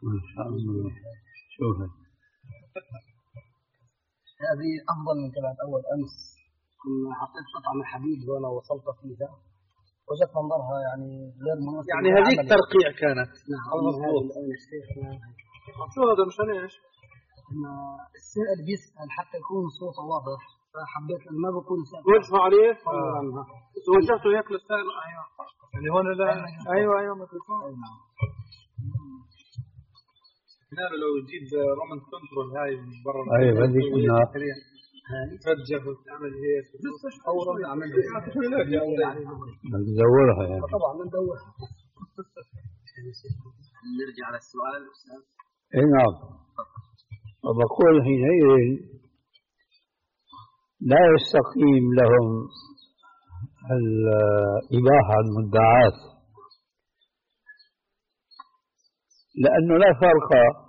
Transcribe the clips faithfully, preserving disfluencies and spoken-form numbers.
ما شاء الله. شوف هذه أفضل من كلام أول أمس. كنا حطيت قطعة من حديد وأنا وصلت فيها وجدت منظرها يعني غير مناسب. يعني هذيك ترقيع كانت. نعم. المظبوط. الآن الشيخ شو هذا مشان ايش؟ إن السائل بيسأل حتى يكون صوته واضح، فحبيت ما بكون سائل. وجهه عليه؟ عنها. وجهته هيك للسائل. أيوه. يعني هون لا. أيوه أيوه ميكروفون. هنا لو تجيب رومان كنترول هاي من برا. أيوه بدي كنا. ترجع وتعمل هيك. أورا نعملها. ندورها يعني. طبعا ندورها. نرجع على السؤال أستاذ. إيه نعم. وبقول حينئذ لا يستقيم لهم الإباحة المدعاة، لأنه لا فرق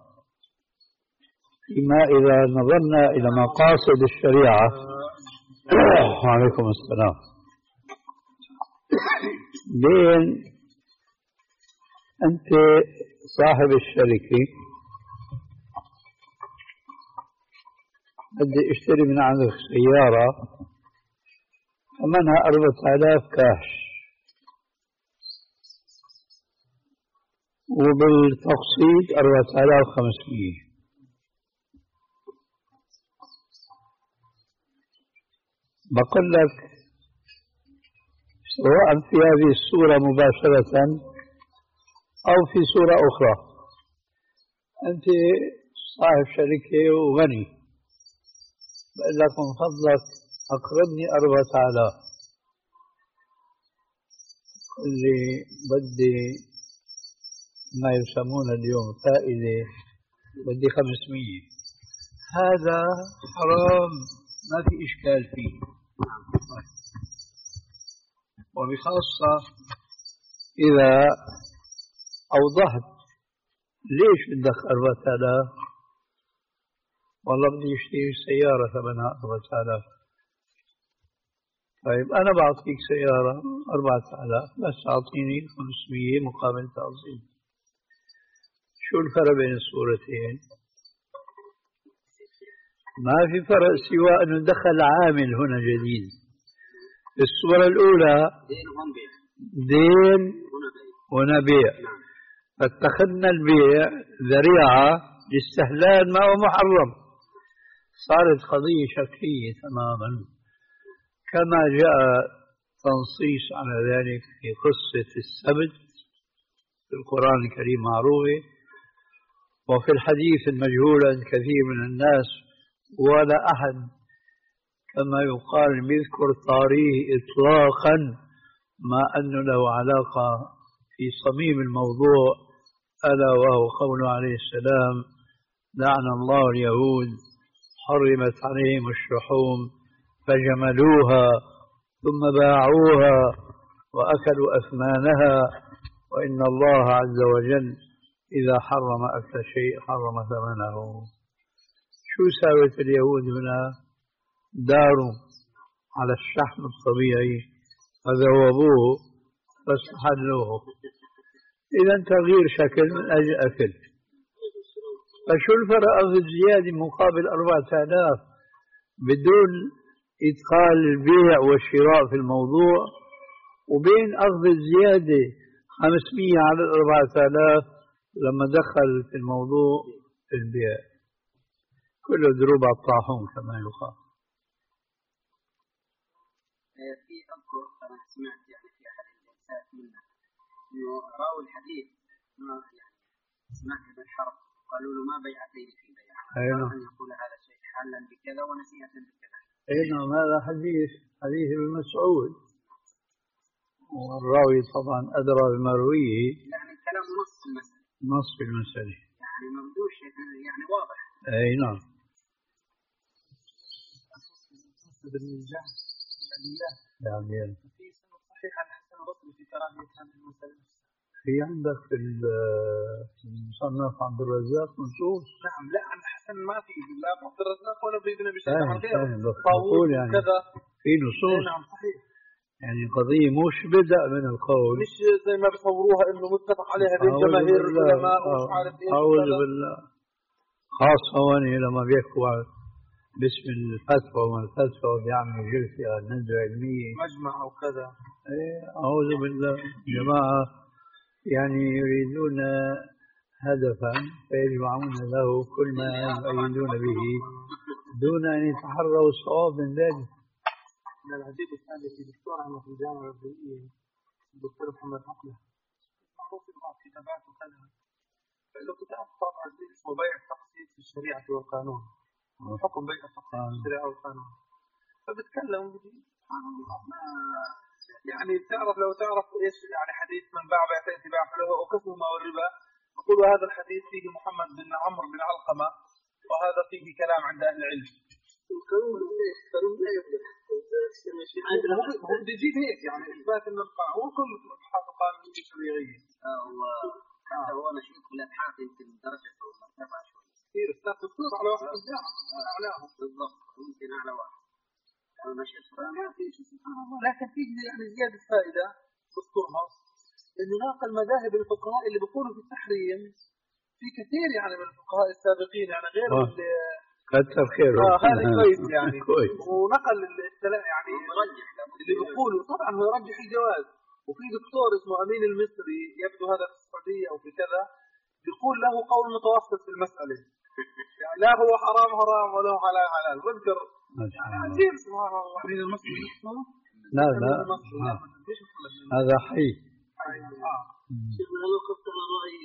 فيما إذا نظرنا إلى مقاصد الشريعة. وعليكم السلام. بين أنت صاحب الشركة بدي اشتري من عندك سيارة ثمنها أربعة آلاف كاش، وبالتقسيط أربعة آلاف وخمسمئة. بقول لك سواء في هذه الصورة مباشرة أو في صورة أخرى، أنت صاحب شركة وغني، بقول لك من فضلك أقرضني أربعة آلاف، قل لي بدي ما يسمون اليوم فائدة، بدي خمسمئة. هذا حرام، ما في إشكال فيه. وبخاصة إذا أوضحت ليش بدك أربعة آلاف؟ والله بدي اشتري سيارة ثمنها أربعة آلاف. طيب أنا بعطيك سيارة أربعة آلاف بس أعطيني خمسمئة مقابل تعظيم. شو الفرق بين الصورتين؟ ما في فرق سوى أنه دخل عامل هنا جديد. الصورة الأولى دين هنا بيع، فاتخذنا البيع ذريعة لاستهلال ما هو محرم، صارت قضية شكلية تماما، كما جاء تنصيص على ذلك في قصة السبت في القرآن الكريم معروفة، وفي الحديث المجهول عند كثير من الناس، ولا أحد كما يقال يذكر طاريه إطلاقا ما أنه له علاقة في صميم الموضوع، ألا وهو قوله عليه السلام: لعن الله اليهود حرمت عليهم الشحوم فجملوها ثم باعوها وأكلوا أثمانها، وإن الله عز وجل إذا حرم أكل شيء حرم ثمنه. شو ساوت اليهود هنا؟ داروا على الشحم الطبيعي فذوبوه فاستحلوه. إذا تغيير شكل من أجل أكل. فشو الفرق في الزيادة مقابل أربعة آلاف بدون إدخال البيع والشراء في الموضوع، وبين أخذ الزيادة خمسمئة على الأربعة آلاف لما دخل في الموضوع البيع؟ كله دروب على الطاحون كما يقال. في أذكر أنا سمعت يعني في أحد الجلسات منه إنه راوي الحديث ما يعني سمعت بالحرب قالوا له ما بيعتين في بيع، أن يقول هذا شيء حلا بكذا ونسيئة بكذا. أي نعم، هذا حديث حديث ابن مسعود، والراوي طبعا أدرى بمرويه، يعني الكلام نص المسألة، نص في المسألة يعني ممدوش يعني واضح. أي نعم. يعني في سند صحيح عن حسن البصري في كراهية هذه المسألة. في عندك في المصنف عبد الرزاق نصوص؟ نعم. لا عن حسن ما في، لا عبد الرزاق ولا في ابن ابي شيبة عن غيره. بقول يعني كذا في نصوص. نعم صحيح. يعني قضية مش بدأ من القول، مش زي ما بصوروها إنه متفق عليها بين جماهير العلماء ومش عارف إيش. أعوذ بالله. خاصة هون لما بيحكوا باسم الفتوى وما الفتوى بيعملوا جلسة ندوة علمية مجمع أو كذا. إيه أعوذ بالله. جماعة يعني يريدون هدفا فيجمعون له كل ما يؤيدون به دون أن يتحروا الصواب من ذلك. من العجيب الثاني في دكتور عنا في الجامعة الأردنية الدكتور محمد عقله معروف في بعض كتابات وكذا، له كتاب طابع جديد اسمه بيع التقسيط في الشريعة والقانون، حكم بيع التقسيط في الشريعة والقانون. فبتكلم سبحان الله ما يعني تعرف لو تعرف ايش يعني حديث من باع بيعتين تباع له وقسمهما والربا، يقول هذا الحديث فيه محمد بن عمرو بن علقمة وهذا فيه كلام عند أهل العلم. القانون ايش؟ القانون لا يفلح. هو بده يجيب هيك يعني إثبات أن القانون كل حاطط قانون شرعية. حتى هو أنا شيء كل أبحاث يمكن درجة أو مرتبة شوي. كثير استاذ دكتور على واحد الجامعة أعلاهم بالضبط يمكن أعلى واحد. أنا ماشي ما في شيء سبحان الله، لكن فيه يعني زيادة فائدة دكتورها إنه ناقل مذاهب الفقهاء اللي بيقولوا في التحريم في كثير يعني من الفقهاء السابقين يعني غير اللي كثر خيره. اه هذا كويس يعني كويس. ونقل السلام يعني مرجح اللي بيقولوا طبعا هو يرجح الجواز. وفي دكتور اسمه أمين المصري يبدو هذا في السعودية أو في كذا بيقول له قول متوسط في المسألة يعني لا هو حرام حرام ولا هو حلال حلال. بذكر عجيب سبحان الله. أمين المصري اسمه لا لا هذا حي. شيخنا هل وقفت على رأي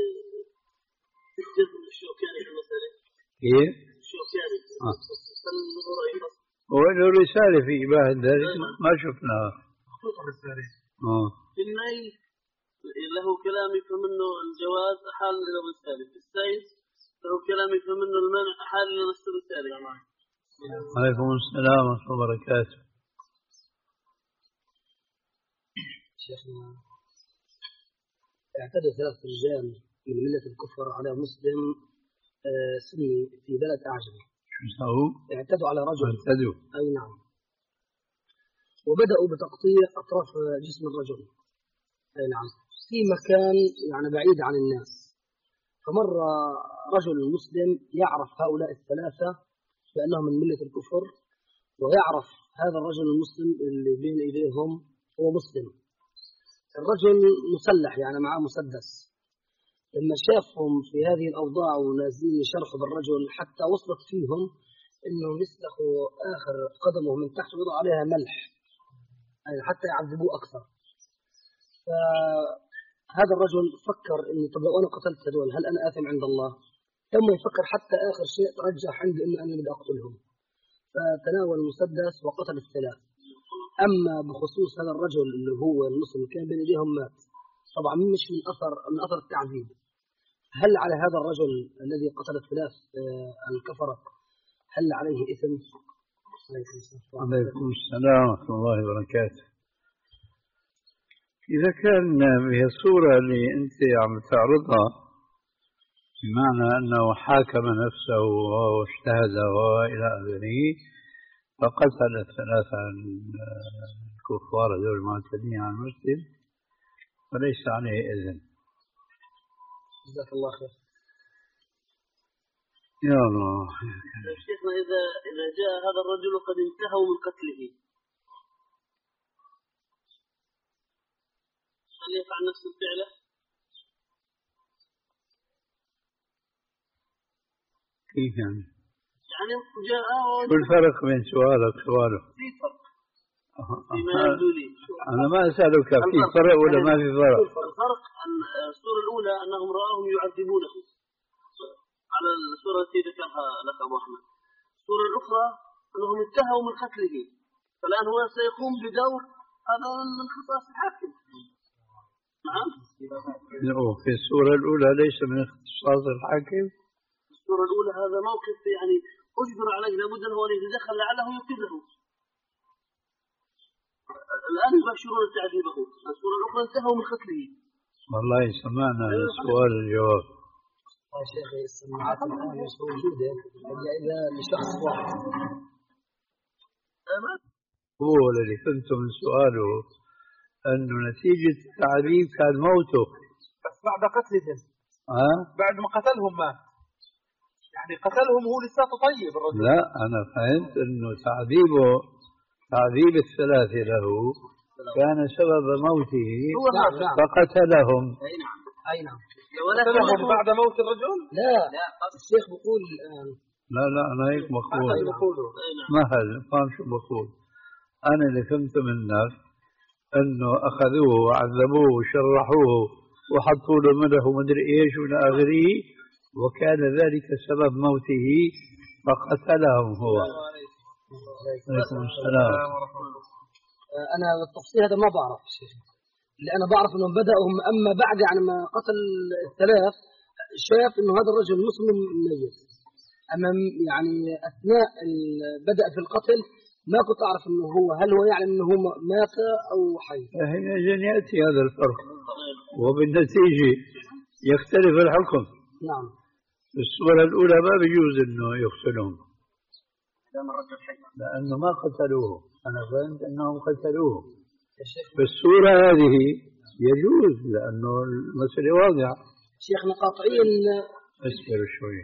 الجزم الشوكاني في المسألة؟ إيه؟ الشوكاني هل له رأي خاص؟ هو له رسالة في إباحة ذلك ما شفناها. خصوصا رسالة. آه. في النهي له كلام يفهم منه الجواز أحال إلى الرسالة، في السيد له كلام يفهم منه المنع أحال إلى نفس الرسالة. عليكم السلام ورحمة الله وبركاته. شيخنا اعتدى ثلاث رجال من ملة الكفر على مسلم آه سني في بلد أعجمي. شو سووا؟ اعتدوا على رجل. اعتدوا. أي نعم. وبدأوا بتقطيع أطراف جسم الرجل. أي نعم. في مكان يعني بعيد عن الناس. فمر رجل مسلم يعرف هؤلاء الثلاثة بأنهم من ملة الكفر، ويعرف هذا الرجل المسلم اللي بين إيديهم هو مسلم. الرجل مسلح يعني معه مسدس. لما شافهم في هذه الأوضاع ونازلين يشرحوا بالرجل حتى وصلت فيهم إنهم يسلخوا آخر قدمه من تحت ويضعوا عليها ملح يعني حتى يعذبوه أكثر. فهذا الرجل فكر إنه طب لو أنا قتلت هذول هل أنا آثم عند الله؟ لما يفكر حتى آخر شيء ترجح عنده إنه أنا بدي أقتلهم، فتناول المسدس وقتل الثلاث. أما بخصوص هذا الرجل اللي هو المسلم كان بين يديهم مات طبعا مش من أثر من أثر التعذيب. هل على هذا الرجل الذي قتل الثلاث الكفرة هل عليه إثم؟ عليكم السلام ورحمة الله وبركاته. إذا كان بهي الصورة اللي أنت عم تعرضها بمعنى أنه حاكم نفسه واجتهد وإلى آخره فقتل الثلاثة الكفار دول المعتدين على المسلم فليس عليه إذن. جزاك الله خير. يا الله. شيخنا إذا إذا جاء هذا الرجل قد انتهوا من قتله هل يفعل نفس الفعل؟ كيف يعني؟ يعني جاء شو الفرق بين سؤالك وسؤاله؟ في فرق فيما يبدو لي. أنا ما أسألك في فرق ولا ما في فرق؟ الفرق أن الصورة الأولى أنهم رأوهم يعذبونه على الصورة التي ذكرها لك أبو أحمد. الصورة الأخرى أنهم انتهوا من قتله فالآن هو سيقوم بدور هذا من خصائص الحاكم. نعم. في الصورة الأولى ليس من اختصاص الحاكم. الصورة الأولى هذا موقف يعني أجبر عليه لابد أن هو يتدخل لعله ينقذه. الآن يبشرون تعذيبه. الصورة الأخرى انتهوا من قتله. والله سمعنا السؤال الجواب. يا شيخي السماعات الآن مش موجودة إلا إذا لشخص واحد. هو الذي فهمته من سؤاله أنه نتيجة التعذيب كان موته بس بعد قتلهم. أه؟ بعد ما قتلهم مات، يعني قتلهم هو لساته طيب الرجل. لا أنا فهمت أنه تعذيبه تعذيب الثلاثة له كان سبب موته فقتلهم. أي نعم أي نعم. قتلهم بعد موت الرجل؟ لا لا الشيخ بيقول الآن. لا لا أنا هيك بقول مهل فهم شو بقول. أنا اللي فهمته منك أنه أخذوه وعذبوه وشرحوه وحطوا له ملح ومدري إيش وإلى آخره، وكان ذلك سبب موته فقتلهم هو. عليكم السلام. أنا التفصيل هذا ما بعرف شيء، اللي أنا بعرف أنهم بدأوا، أما بعد يعني ما قتل الثلاث شاف أنه هذا الرجل مسلم ميت، أما يعني أثناء بدأ في القتل ما كنت أعرف أنه هو هل هو يعلم أنه هو مات أو حي. هنا يأتي هذا الفرق وبالنتيجة يختلف الحكم. نعم. الصورة الأولى ما بيجوز أنه يقتلهم لأنه ما قتلوه، أنا فهمت أنهم قتلوه. في الصورة هذه يجوز لأنه المسألة واضحة. شيخنا قاطعين. اصبر شوي،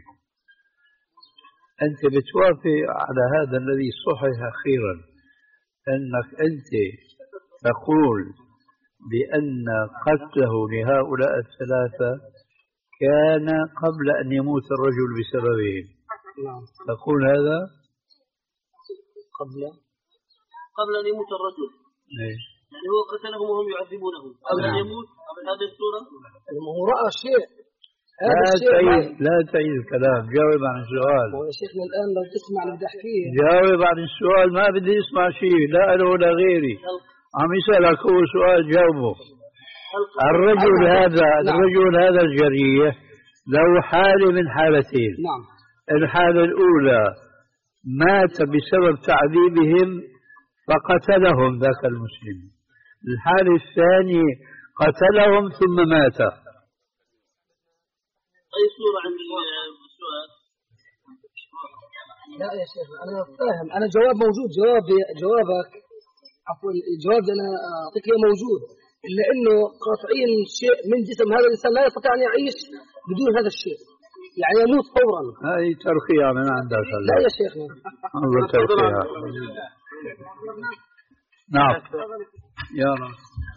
أنت بتوافق على هذا الذي صحح أخيرا أنك أنت تقول بأن قتله لهؤلاء الثلاثة كان قبل أن يموت الرجل بسببهم. نعم. تقول هذا قبل قبل أن يموت الرجل. إيه؟ يعني هو قتلهم وهم يعذبونه قبل أن يموت. هذه الصورة هو رأى شيء. لا تعيد لا تعيد الكلام، جاوب عن السؤال. يا شيخنا الآن لو تسمع اللي بدي أحكيه. جاوب عن السؤال، ما بدي اسمع شيء لا أنا ولا غيري. عم يسألك هو سؤال جاوبه. الرجل هذا الرجل هذا الجريح له حالة من حالتين. نعم. الحالة الأولى مات بسبب تعذيبهم فقتلهم ذاك المسلم. الحالة الثانية قتلهم ثم مات. أي صورة عند السؤال؟ لا يا شيخ أنا فاهم، أنا جواب موجود، جواب جوابك عفوا الجواب أنا أعطيك إياه موجود، إلا إنه قاطعين شيء من جسم هذا الإنسان لا يستطيع أن يعيش بدون هذا الشيء، يعني يموت فورا. هذه ترقية من عندك. لا يا شيخنا الله ترقية. نعم يا رب.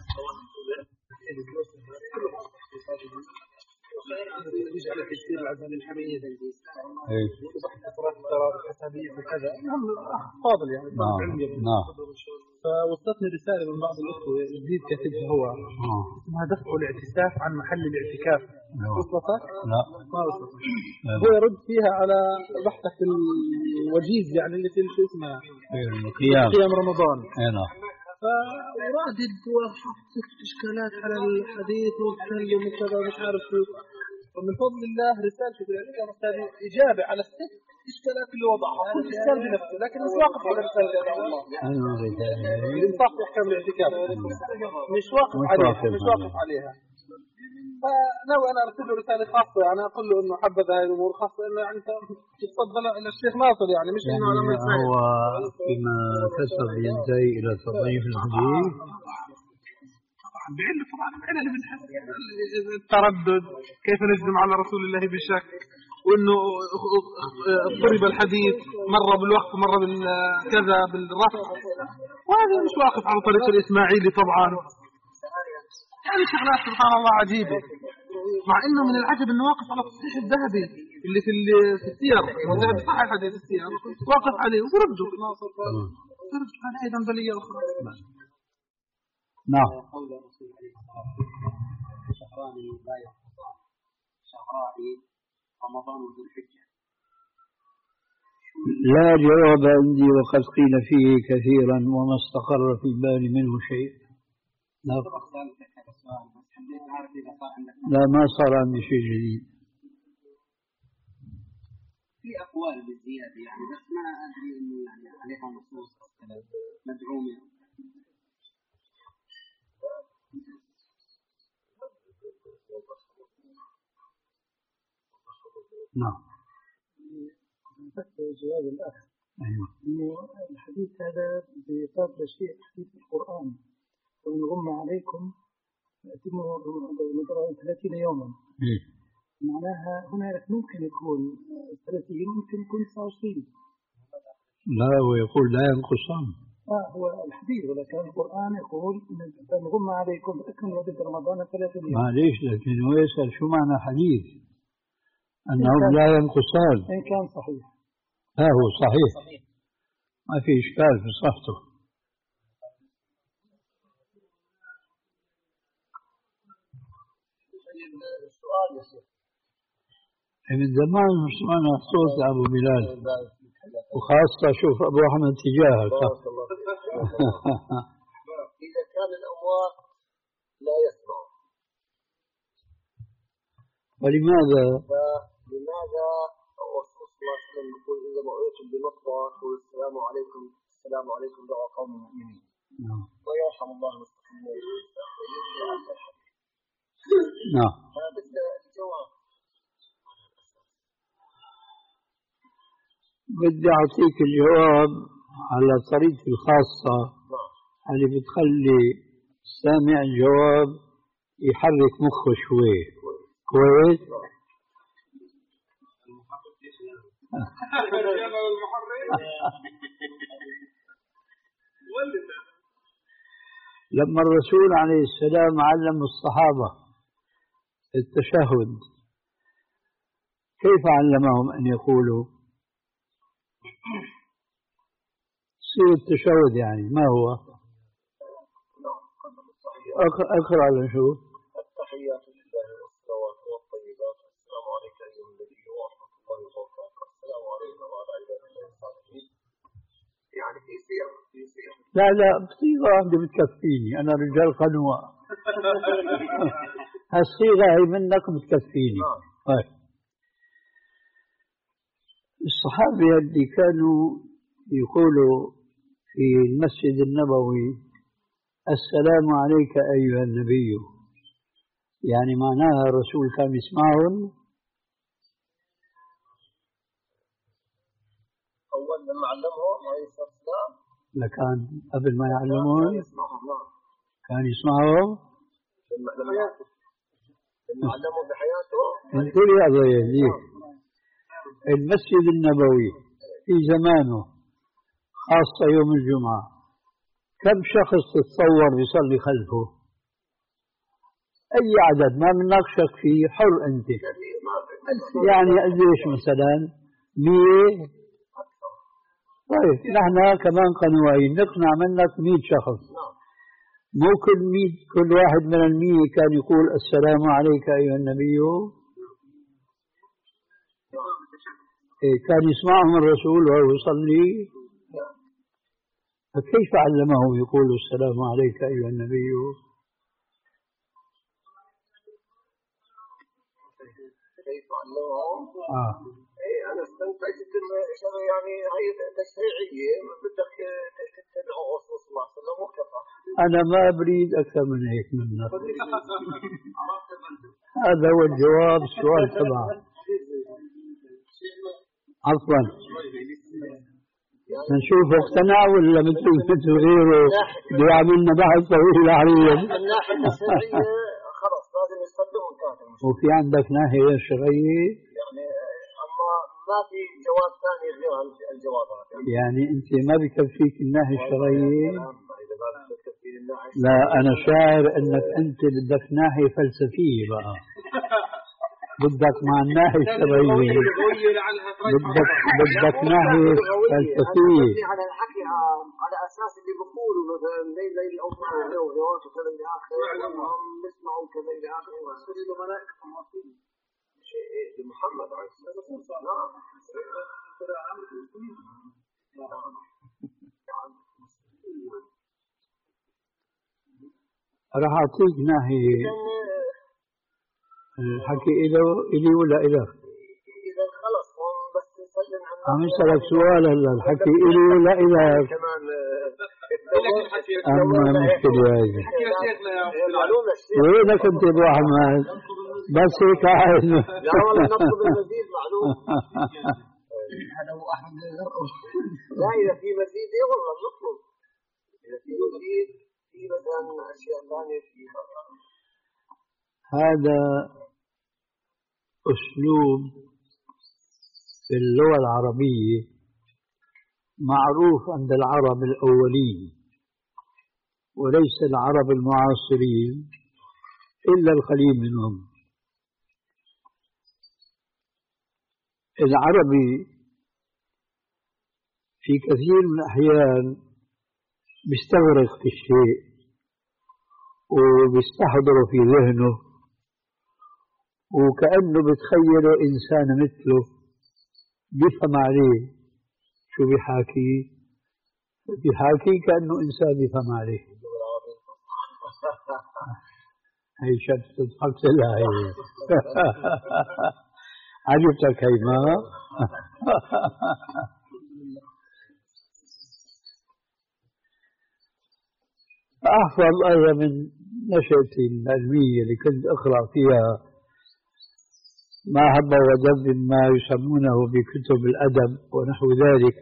يجعل تفسير العزم الحميد ايه الحسابية وكذا المهم فاضل يعني نعم نعم. فوصلتني رسالة من بعض الأخوة جديد كاتبها هو اسمها دفع الاعتكاف عن محل الاعتكاف. وصلتك؟ لا ما وصلت. هو يرد فيها على بحثك الوجيز يعني اللي شو اسمها قيام قيام رمضان. ايوه. فردد وحط إشكالات على الحديث وتكلم وكذا مش عارف شو، ومن فضل الله رسالته في الاعتكاف إجابة على الست إشكالات اللي وضعها، كل إشكال بنفسه لكن مش واقف على رسالة الله. الإنصاف في أحكام الاعتكاف مش واقف عليها مش واقف عليها. فناوي أنا أرسل له رسالة خاصة يعني أقول له إنه حبذ هاي الأمور خاصة إنه يعني أنت تتفضل إلى الشيخ ناصر يعني مش إنه على ما يسمع. هو فيما كسب ينتهي إلى تضعيف الحديث. طبعا بعلة طبعا بعلة التردد كيف نجزم على رسول الله بالشك، وإنه اضطرب الحديث مرة بالوقت مرة بالكذا بالرفع، وهذا مش واقف على طريق الإسماعيلي طبعا. يعني شغلات سبحان الله عجيبة، مع إنه من العجب إنه واقف على التصحيح الذهبي اللي في في السير والذهبي صحيح حديث السير واقف عليه وبرده برده هذا أيضا بلية أخرى. نعم. شهران لا يقطعان شهران رمضان وذو الحجة. لا جواب عندي وقد قيل فيه كثيرا وما استقر في البال منه شيء. لا لا ما صار عندي شيء جديد. في أقوال بالزيادة يعني بس ما أدري إنه يعني عليها نصوص مدعومة. نعم. جواب الأخ أيوة. الحديث هذا بإطار شيء حديث القرآن وإن غم عليكم أتموا رمضان ثلاثين يوما. م. معناها هناك ممكن يكون ثلاثين ممكن يكون تسعة وعشرين. لا هو يقول لا ينقصان. آه هو الحديث ولكن القرآن يقول إن غم عليكم أكمل مدة رمضان ثلاثين يوما. معليش لكن هو يسأل شو معنى حديث أنهم لا ينقصان. إن كان صحيح. ها هو صحيح. صحيح. ما في إشكال في صحته. السؤال يا شيخ من زمان مش سمعنا صوت أبو بلال وخاصة شوف أبو أحمد تجاهك. إذا كان الأموات لا يسمعون ولماذا؟ لماذا الرسول صلى الله عليه وسلم يقول إذا دعيتم بمطوى قولوا السلام عليكم السلام عليكم دعاء قوم المؤمنين ويرحم الله المستقيمين. نعم. هذا الجواب. بدي أعطيك الجواب على طريقتي الخاصة اللي بتخلي سامع الجواب يحرك مخه شوي. كويس؟ لما الرسول عليه السلام علم الصحابة التشهد كيف علمهم أن يقولوا؟ سير التشهد يعني ما هو؟ أقرأ على شو؟ التحيات لله والصلوات والطيبات السلام عليك أيها النبي ورحمة الله وبركاته السلام علينا وعلى عباد الله الصالحين. يعني في سير في سير. لا لا بصيغة واحدة بتكفيني أنا رجال قنوة. هالصيغة هي منك بتكفيني. طيب الصحابة اللي كانوا يقولوا في المسجد النبوي السلام عليك أيها النبي يعني معناها الرسول كان يسمعهم. أول لما علمهم عليه الصلاة والسلام لكان قبل ما يعلمون كان يسمعهم لما علموا بحياته. انتوا يا ضيعي المسجد النبوي في زمانه خاصة يوم الجمعة كم شخص تتصور يصلي خلفه؟ أي عدد ما بنناقشك فيه حر أنت. يعني قديش مثلا مية. طيب نحن كمان قنوين نقنع منك مية شخص مو كل مية كل واحد من المية كان يقول السلام عليك أيها النبي. إيه كان يسمعهم الرسول وهو يصلي فكيف علمهم يقولوا السلام عليك أيها النبي؟ كيف علمهم؟ آه. إيه أنا استنتجت إنه يعني هي تشريعية بدك تتبع الرسول صلى الله عليه وسلم وكفى. أنا ما بريد أكثر من هيك منك. هذا هو الجواب السؤال تبعه. عفوا نشوف اقتنع ولا مثل مثل غيره بده يعملنا بحث طويل عريض. من الناحية الشرعية خلص لازم يصدقوا كافر. وفي عندك ناحية شرعية؟ يعني أما ما في جواب ثاني غير الجواب هذا. يعني أنت ما بكفيك الناحية الشرعية؟ لا أنا شاعر أنك أنت بدك ناحية فلسفية بقى. بدك مع الناحية الشرعية بدك بدك ناحية فلسفية على الحكي على أساس اللي بقولوا مثلا ليل ليل أو فعل أو غيرات وكذا إلى آخره هم بيسمعوا كذا إلى آخره ويصير الملائكة موافقين شيء لمحمد عليه الصلاة والسلام. راح أعطيك ناحية الحكي إله إلي ولا إله؟ إذا خلص هم بس نسلم عن عم يسألك سؤال هلا الحكي إلي ولا إله؟ كمان أما مشكلة هذه. وينك أنت أبو أحمد؟ بس هيك عايز. لا والله نطلب المزيد معلوم. هذا أبو أحمد اي والله نطلب اذا في مزيد في مثلا اشياء ثانيه فيها. هذا اسلوب في اللغه العربيه معروف عند العرب الاولين وليس العرب المعاصرين الا القليل منهم. العربي في كثير من الأحيان بيستغرق في الشيء وبيستحضره في ذهنه وكأنه بتخيله إنسان مثله بيفهم عليه شو بيحاكي بيحاكي كأنه إنسان بيفهم عليه. هي شد تضحك لها هي عجبتك هي ما أحفظ أيضا من نشأتي العلمية اللي كنت أقرأ فيها ما هب ودب ما يسمونه بكتب الأدب ونحو ذلك،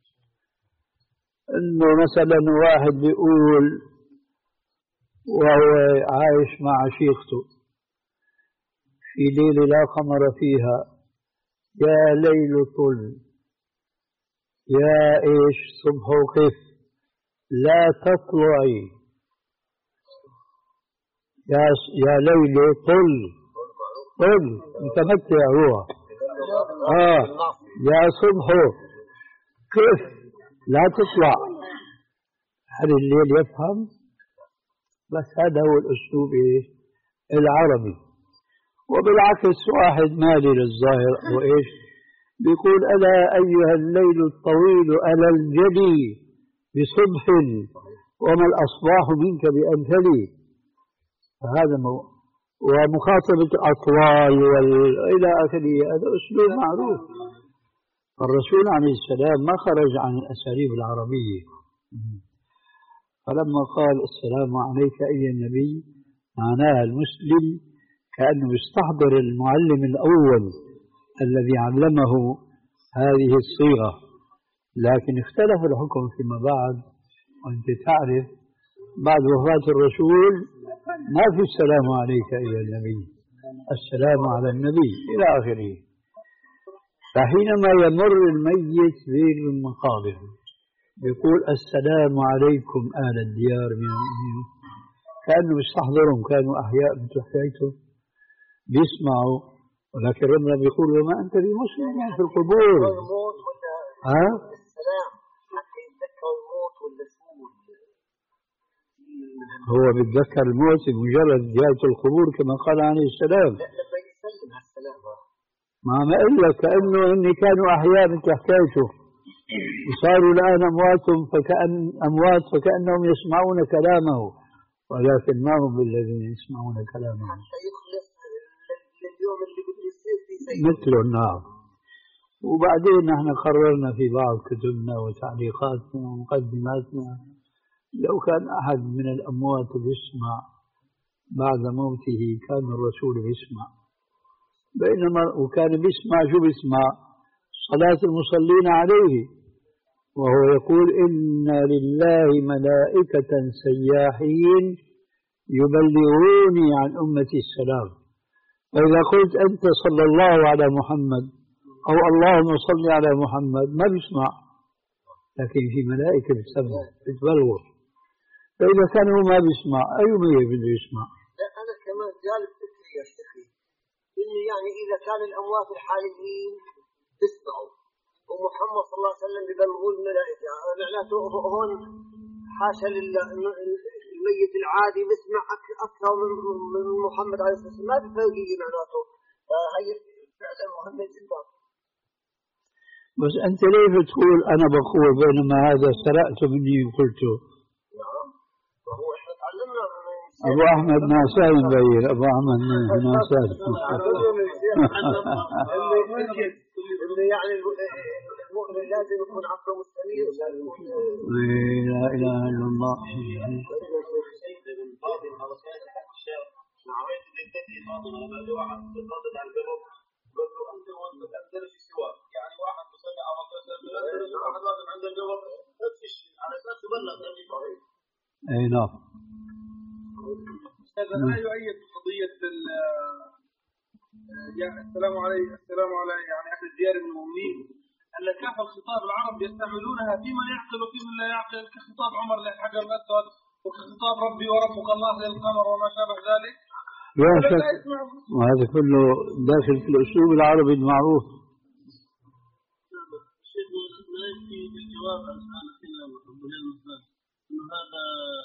إنه مثلا واحد بيقول وهو عايش مع عشيقته في ليلة لا قمر فيها يا ليل طل يا إيش صبح وقف لا تطلعي يا يا ليل طل طل متمتع هو آه يا صبح قف لا تطلع. هل الليل يفهم؟ بس هذا هو الأسلوب إيه العربي. وبالعكس واحد مالي للظاهر أو إيش بيقول ألا أيها الليل الطويل ألا الجلي بصبح وما الأصباح منك بأمثلي. فهذا مو ومخاطبة الأطوال وإلى آخره هذا أسلوب معروف. الرسول عليه السلام ما خرج عن الأساليب العربية. فلما قال السلام عليك أيها النبي معناها المسلم كأنه يستحضر المعلم الأول الذي علمه هذه الصيغة. لكن اختلف الحكم فيما بعد وأنت تعرف بعد وفاة الرسول ما في السلام عليك أيها النبي، السلام على النبي إلى آخره. فحينما يمر الميت بين المقابر يقول السلام عليكم أهل الديار من المؤمنين كأنه يستحضرهم كانوا أحياء مثل حياتهم بيسمعوا. ولكن ربنا بيقول وما أنت بمسلم يعني في القبور. ها؟ السلام حتى يتذكر الموت ولا شو؟ هو بيتذكر الموت مجرد زيارة القبور كما قال عليه السلام. لا لما يسلم على السلام ما ما إلا كأنه إني كانوا أحياء مثل حكايته وصاروا الآن أموات فكأن أموات فكأنهم يسمعون كلامه ولكن ما هم بالذين يسمعون كلامه. حتى يخلص لليوم اللي بده يصير في شيء مثله. نعم. وبعدين نحن قررنا في بعض كتبنا وتعليقاتنا ومقدماتنا لو كان أحد من الأموات يسمع بعد موته كان الرسول يسمع. بينما وكان بيسمع شو بيسمع؟ صلاة المصلين عليه وهو يقول إن لله ملائكة سياحين يبلغوني عن أمتي السلام. فإذا قلت أنت صلى الله على محمد أو اللهم صل على محمد ما بيسمع، لكن في ملائكة بتسمع بتبلغ. فإذا كان هو ما بيسمع أي مية بده يسمع؟ لا أنا كمان جالب فكري يا شيخي إنه يعني إذا كان الأموات الحاليين بيسمعوا ومحمد صلى الله عليه وسلم ببلغوا الملائكة معناته هون حاشا لله الميت العادي بيسمع أكثر من محمد عليه الصلاة والسلام ما في فرقية معناته. فهي فعلا مهمة جدا. بس أنت ليه بتقول أنا بقول بينما هذا سرقت مني وقلته؟ نعم وهو إحنا تعلمنا أبو أحمد ناصر مبين أبو أحمد ناصر اللي يعني المؤمن لازم يكون عقله مستنير. لا إله إلا الله. يعني واحد بيصلي على الرسول واحد واقف عند الجبل نفس الشيء أي نعم. هذا لا يؤيد قضية يعني السلام عليه السلام على يعني أهل الديار المؤمنين أن كاف الخطاب العرب يستعملونها في من يعقل وفي من لا يعقل، كخطاب عمر للحجر الأسود وكخطاب ربي وربك الله للقمر وما شابه ذلك. لا شك، وهذا كله داخل في الأسلوب العربي المعروف. الشيخ لا يكفي بالجواب عن سؤال الكلام إنه هذا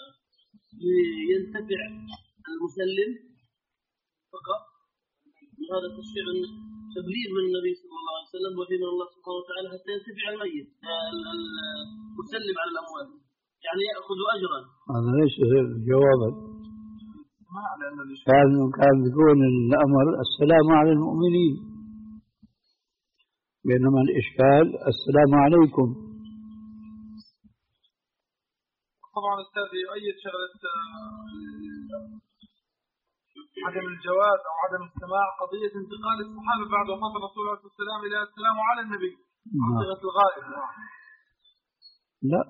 ينتفع المسلم فقط، وهذا تشريع تبليغ من النبي صلى الله عليه وسلم وفي من الله سبحانه وتعالى حتى ينتفع الميت المسلم على الأموال، يعني يأخذ أجرا. هذا ليس جوابا، كان كان يكون الأمر السلام على المؤمنين، بينما الإشكال السلام عليكم. طبعا أستاذ يؤيد شغلة عدم الجواز أو عدم السماع قضية انتقال الصحابة بعد وفاة الرسول عليه الصلاة والسلام إلى السلام على النبي عن صيغة الغائب. لا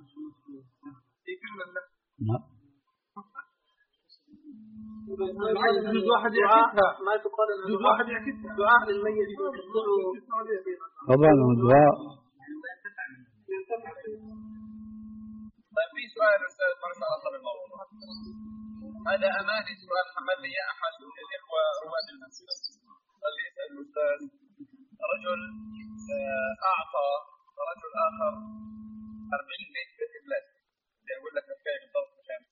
لا يجوز واحد يعكسها، ما تقال يجوز واحد يعكسها دعاء للميت طبعا دعاء. طيب في سؤال أستاذ ما شاء الله بالموضوع هذا أماني، سؤال محمد لي أحد الإخوة رواد المسجد قال لي يسأل الأستاذ رجل أعطى رجل آخر أربعين لتر بلاستيك، يقول لك كيف بالضبط مشان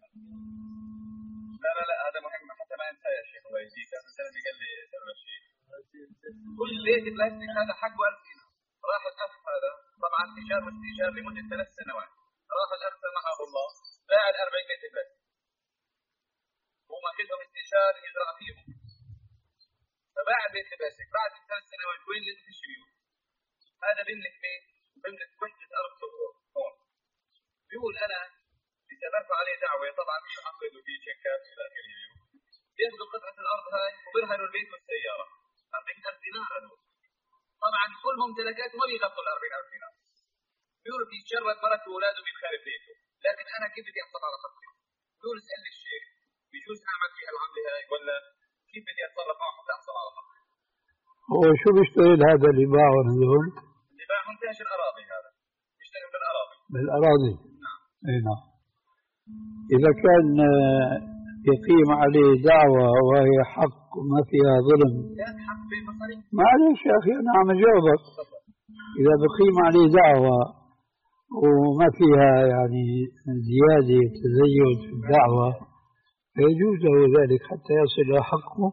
لا لا لا هذا مهم حتى ما انسى يا شيخ الله يجزيك. مثلا قال لي سأل الشيخ كل ليت بلاستيك هذا حقه ألف دينار. راح الأخ هذا طبعا استئجار واستئجار لمدة ثلاث سنوات، راح الأخ سمحه الله باع الأربعين لتر بلاستيك وما أخذهم استئجار يجرى فيهم، فباع البيت بلاستيك بعد ثلاث سنوات وين اللي تشتريه؟ هذا بيملك بيت وبيملك وحدة أرض هون، بيقول أنا برفع عليه دعوة طبعا مش عقد وفي شيكات إلى آخره، بياخذوا قطعة الأرض هاي وبيرهنوا البيت والسيارة أربعين ألف دينار هذول، طبعا كل ممتلكات ما بيغطوا ال أربعين ألف دينار، بيقول بيتشرد مرته وأولاده من خارج بيته، لكن أنا كيف بدي أحصل على حقي؟ بيقول اسألني الشيخ بيجوز أعمل فيها العملة هاي ولا كيف بدي أتصرف معه حتى أحصل على حقي؟ هو شو بيشتغل هذا اللي باعهم هذول؟ اللي باعهم تاجر الأراضي، هذا بيشتغل بالأراضي. بالأراضي. نعم. أي نعم. إذا كان يقيم عليه دعوة وهي حق وما فيها ظلم معلش يا أخي أنا عم أجاوبك. إذا بقيم عليه دعوة وما فيها يعني زيادة تزيد في الدعوة فيجوز له ذلك حتى يصل إلى حقه،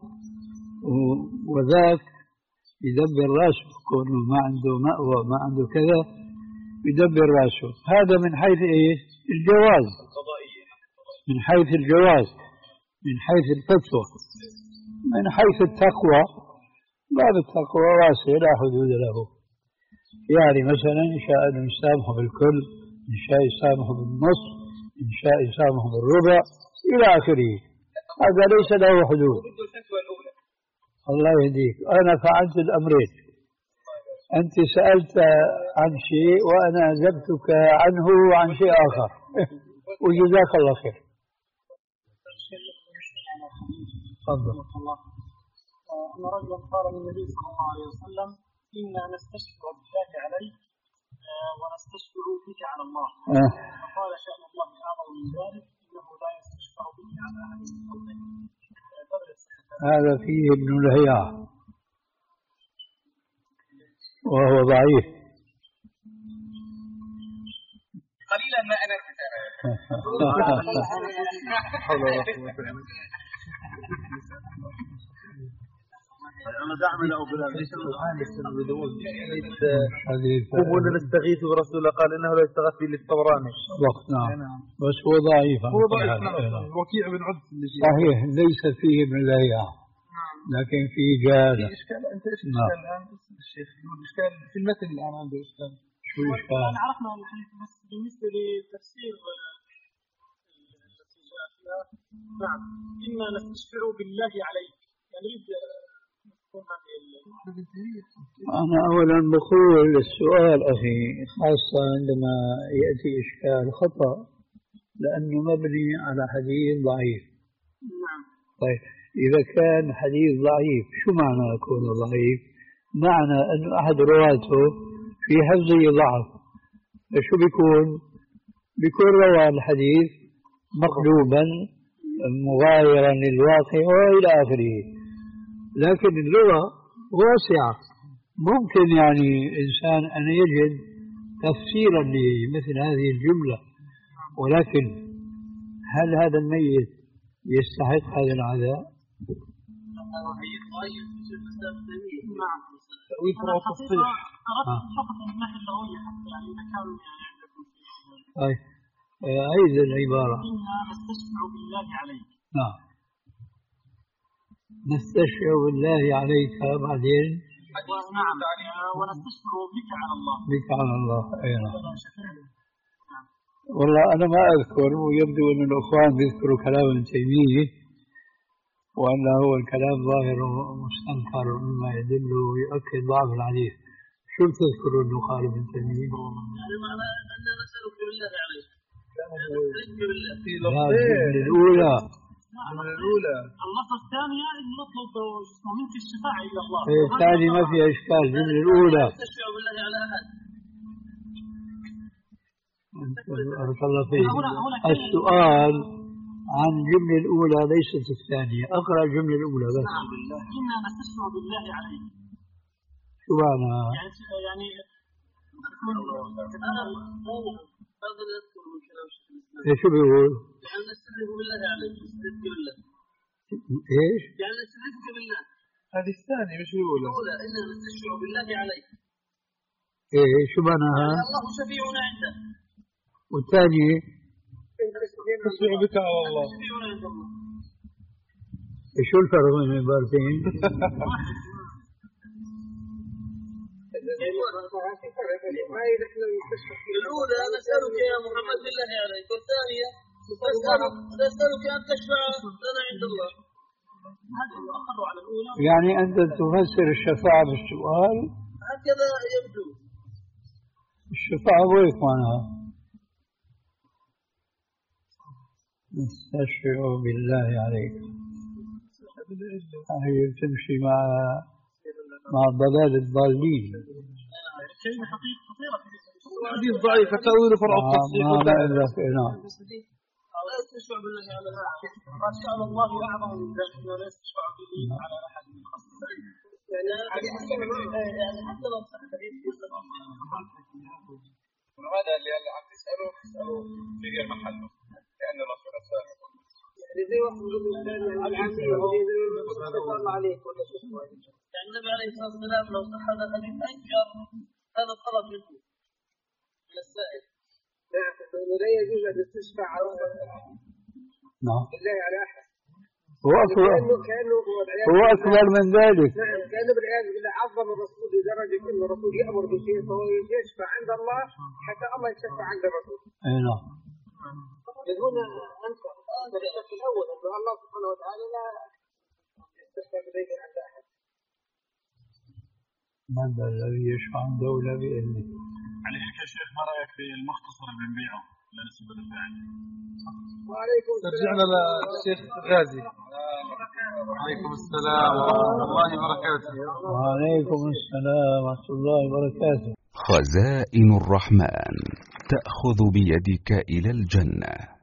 وذاك يدبر راسه كونه ما عنده مأوى ما عنده كذا يدبر راسه. هذا من حيث إيه؟ الجواز، من حيث الجواز، من حيث الفتوى. من حيث التقوى باب التقوى واسع لا حدود له، يعني مثلا إن شاء أن يسامحه بالكل، إن شاء يسامحه بالنص، إن شاء يسامحه بالربع إلى آخره، هذا ليس له حدود. الله يهديك. أنا فعلت الأمرين، أنت سألت عن شيء وأنا أجبتك عنه وعن شيء آخر وجزاك الله خير. تفضل. أن رجلا قال للنبي صلى الله عليه وسلم إنا نستشفع بالله عليك ونستشفع بك على الله، فقال شأن الله أعظم من ذلك إنه لا يستشفع به على أحد من خلقه. هذا فيه ابن لهيعة وهو ضعيف قليلا ما أنا أنا دعم له قوموا نستغيث برسول الله قال إنه لا يستغيث به للطبراني. نعم بس هو ضعيف. هو ضعيف وكيع بن عبد صحيح ليس فيه ابن لهيعة لكن فيه جهالة. في إشكال. أنت إيش الإشكال الآن؟ الشيخ يقول إشكال في المتن الآن عنده إشكال. شو الإشكال؟ أنا عرفنا الحديث بس بالنسبة لتفسير نعم إنا نستشفع بالله عليك، يعني نريد أنا أولا بقول السؤال أخي خاصة عندما يأتي إشكال خطأ لأنه مبني على حديث ضعيف. نعم. طيب إذا كان حديث ضعيف شو معنى يكون ضعيف؟ معنى أن أحد رواته في حفظه ضعف، فشو بيكون؟ بيكون روى الحديث مقلوبا مغايرا للواقع وإلى آخره. لكن اللغة واسعة، ممكن يعني إنسان أن يجد تفسيرا لمثل هذه الجملة، ولكن هل هذا الميت يستحق هذا العذاب؟ نعم. ويقرأ تصحيح. أردت فقط الناحية اللغوية حتى يعني إذا كان يعني عندكم طيب أيضا العبارة إنا نستشفع بالله عليك. نعم، نستشفع بالله عليك بعدين نعم ونستشفع بك على الله. بك على الله. أي نعم. والله أنا ما أذكر، ويبدو أن الأخوان بيذكروا كلام ابن تيمية وأنه هو الكلام ظاهر ومستنكر مما يدل ويؤكد ضعف الحديث. شو بتذكروا أنه قال ابن تيمية؟ يعني معنى أن نسألك بالله عليك. لا الأولى. من الأولى. اللفظة الثانية نطلب منك الشفاعة إلى الله. الثاني ما فيها إشكال، الجملة الأولى. نستشفع بالله على أحد. بارك الله فيك. السؤال عن الجملة الأولى ليست الثانية، أقرأ الجملة الأولى بس. نعم بالله. إنا نستشفع بالله عليك. شو معناها؟ يعني يعني أنا هذا لا يذكر من كلام الشيخ الإسلام. إيش بيقول؟ يعني نستحلف بالله عليك، نستحلف بالله. إيش؟ يعني نستحلفك بالله. هذه الثانية مش الأولى. الأولى إنا نستشفع بالله عليك. إيه شو معناها؟ يعني الله شفيعنا عنده. والثانية نستشفع بك على الله. شفيعنا عند الله. شو الفرق بين العبارتين؟ الأولى نسألك يا محمد بالله عليك، والثانية نسألك نسألك أن تشفع لنا عند الله. هذا أخذ على الأولى. يعني أنت تفسر الشفاعة بالسؤال؟ هكذا يبدو. الشفاعة وين معناها؟ نستشفع بالله عليك. هي تمشي مع مع ضلال الضالين. كلمة حقيقة خطيرة. حديث ضعيف تأويل فرع التصحيح. ما لا إلا في نعم. لا يستشفع بالله على أحد. ما شاء الله أعظم من ذلك، لا يستشفع به على أحد من خاصة. يعني يعني حتى لو صح حديث هذا اللي عم تسأله تسأله في غير محله، لأن الرسول صلى الله عليه وسلم يعني زي واحد يقول العامية الله عليك ولا شو اسمه. يعني النبي عليه الصلاة والسلام لو صح هذا الحديث أنكر هذا الطلب منه من السائل. نعم، لا يجوز أن تستشفع على نعم. بالله على أحد. هو أكبر كأنه هو أكبر من ذلك. نعم، كأنه بالعياذ بالله عظم الرسول لدرجة أن الرسول يأمر بشيء فهو يشفع عند الله حتى الله يشفع عند الرسول. أي نعم. هنا أنت الشك الأول أن الله سبحانه وتعالى لا يستشفع بغيره عند أحد. من ذا الذي يشفع عنده إلا بإذنه. على هيك يا شيخ ما رأيك في المختصر اللي بنبيعه لنسبة الفاعل؟ وعليكم السلام. رجعنا للشيخ غازي. وعليكم السلام ورحمة الله وبركاته. وعليكم السلام ورحمة الله وبركاته. خزائن الرحمن تأخذ بيدك إلى الجنة.